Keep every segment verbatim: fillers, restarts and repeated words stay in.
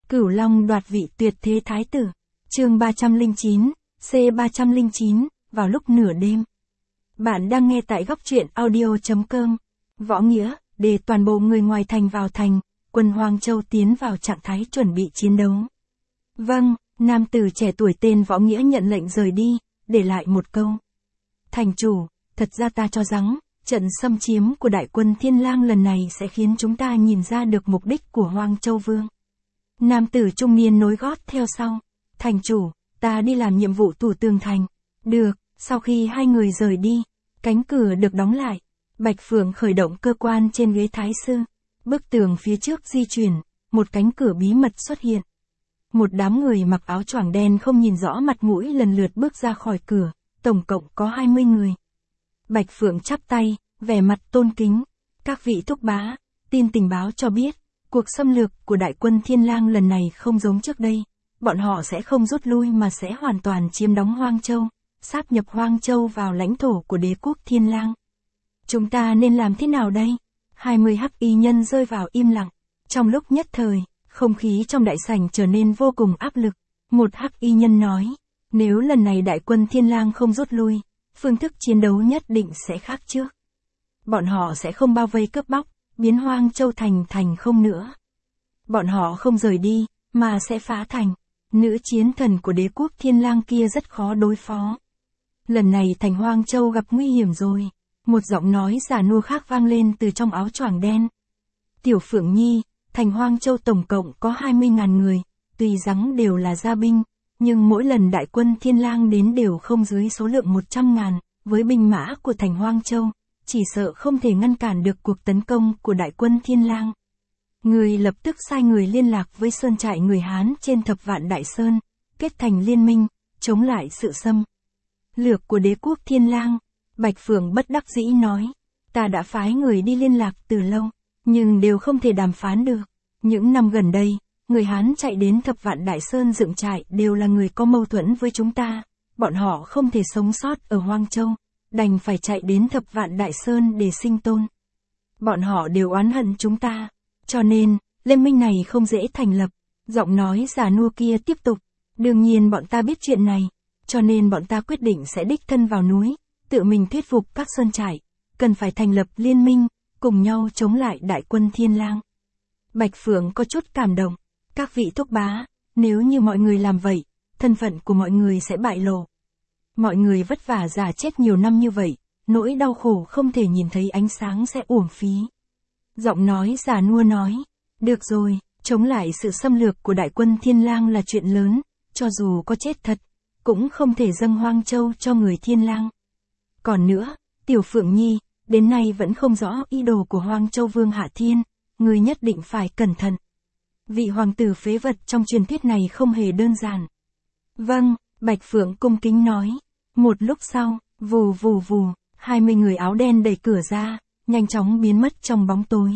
Cửu Long đoạt vị tuyệt thế thái tử. Chương ba trăm lẻ chín, C ba trăm lẻ chín, vào lúc nửa đêm. Bạn đang nghe tại góc truyện audio chấm com. Võ Nghĩa, để toàn bộ người ngoài thành vào thành, quân Hoang Châu tiến vào trạng thái chuẩn bị chiến đấu. Vâng, nam tử trẻ tuổi tên Võ Nghĩa nhận lệnh rời đi, để lại một câu. Thành chủ, thật ra ta cho rằng, trận xâm chiếm của đại quân Thiên Lang lần này sẽ khiến chúng ta nhìn ra được mục đích của Hoang Châu Vương. Nam tử trung niên nối gót theo sau. Thành chủ, ta đi làm nhiệm vụ thủ tường thành. Được, sau khi hai người rời đi, cánh cửa được đóng lại. Bạch Phượng khởi động cơ quan trên ghế thái sư. Bức tường phía trước di chuyển, một cánh cửa bí mật xuất hiện. Một đám người mặc áo choàng đen không nhìn rõ mặt mũi lần lượt bước ra khỏi cửa, tổng cộng có hai mươi người. Bạch Phượng chắp tay, vẻ mặt tôn kính. Các vị thúc bá, tin tình báo cho biết, cuộc xâm lược của đại quân Thiên Lang lần này không giống trước đây. Bọn họ sẽ không rút lui mà sẽ hoàn toàn chiếm đóng Hoang Châu, sáp nhập Hoang Châu vào lãnh thổ của đế quốc Thiên Lang. Chúng ta nên làm thế nào đây? hai mươi hắc y nhân rơi vào im lặng. Trong lúc nhất thời, không khí trong đại sảnh trở nên vô cùng áp lực. Một hắc y nhân nói, nếu lần này đại quân Thiên Lang không rút lui, phương thức chiến đấu nhất định sẽ khác trước. Bọn họ sẽ không bao vây cướp bóc, biến Hoang Châu thành thành không nữa. Bọn họ không rời đi, mà sẽ phá thành. Nữ chiến thần của đế quốc Thiên Lang kia rất khó đối phó. Lần này thành Hoang Châu gặp nguy hiểm rồi. Một giọng nói già nua khác vang lên từ trong áo choàng đen. Tiểu Phượng Nhi, thành Hoang Châu tổng cộng có hai mươi nghìn người, tuy rằng đều là gia binh, nhưng mỗi lần đại quân Thiên Lang đến đều không dưới số lượng một trăm ngàn, với binh mã của thành Hoang Châu, chỉ sợ không thể ngăn cản được cuộc tấn công của đại quân Thiên Lang. Người lập tức sai người liên lạc với sơn trại người Hán trên Thập Vạn Đại Sơn, kết thành liên minh, chống lại sự xâm lược của đế quốc Thiên Lang. Bạch Phượng bất đắc dĩ nói, ta đã phái người đi liên lạc từ lâu, nhưng đều không thể đàm phán được. Những năm gần đây, người Hán chạy đến Thập Vạn Đại Sơn dựng trại đều là người có mâu thuẫn với chúng ta, bọn họ không thể sống sót ở Hoang Châu, đành phải chạy đến Thập Vạn Đại Sơn để sinh tồn. Bọn họ đều oán hận chúng ta, cho nên, liên minh này không dễ thành lập. Giọng nói già nua kia tiếp tục, đương nhiên bọn ta biết chuyện này, cho nên bọn ta quyết định sẽ đích thân vào núi, tự mình thuyết phục các sơn trại, cần phải thành lập liên minh, cùng nhau chống lại đại quân Thiên Lang. Bạch Phượng có chút cảm động, các vị thúc bá, nếu như mọi người làm vậy, thân phận của mọi người sẽ bại lộ. Mọi người vất vả già chết nhiều năm như vậy, nỗi đau khổ không thể nhìn thấy ánh sáng sẽ uổng phí. Giọng nói già nua nói, được rồi, chống lại sự xâm lược của đại quân Thiên Lang là chuyện lớn, cho dù có chết thật, cũng không thể dâng Hoang Châu cho người Thiên Lang. Còn nữa, Tiểu Phượng Nhi, đến nay vẫn không rõ ý đồ của Hoang Châu Vương Hạ Thiên, người nhất định phải cẩn thận. Vị hoàng tử phế vật trong truyền thuyết này không hề đơn giản. Vâng, Bạch Phượng cung kính nói. Một lúc sau, vù vù vù, hai mươi người áo đen đẩy cửa ra, nhanh chóng biến mất trong bóng tối.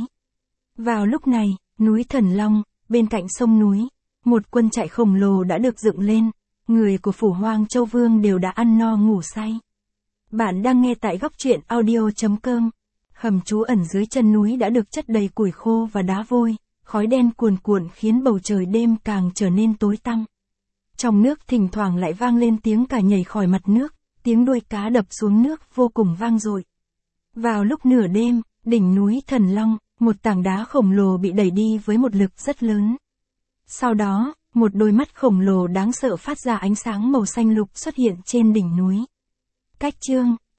Vào lúc này, núi Thần Long, bên cạnh sông núi, một quân trại khổng lồ đã được dựng lên, người của phủ Hoang Châu Vương đều đã ăn no ngủ say. Bạn đang nghe tại góc truyện audio chấm com. Hầm trú ẩn dưới chân núi đã được chất đầy củi khô và đá vôi, khói đen cuồn cuộn khiến bầu trời đêm càng trở nên tối tăm. Trong nước thỉnh thoảng lại vang lên tiếng cả nhảy khỏi mặt nước, tiếng đuôi cá đập xuống nước vô cùng vang dội. Vào lúc nửa đêm, đỉnh núi Thần Long, một tảng đá khổng lồ bị đẩy đi với một lực rất lớn. Sau đó, một đôi mắt khổng lồ đáng sợ phát ra ánh sáng màu xanh lục xuất hiện trên đỉnh núi. Cách chương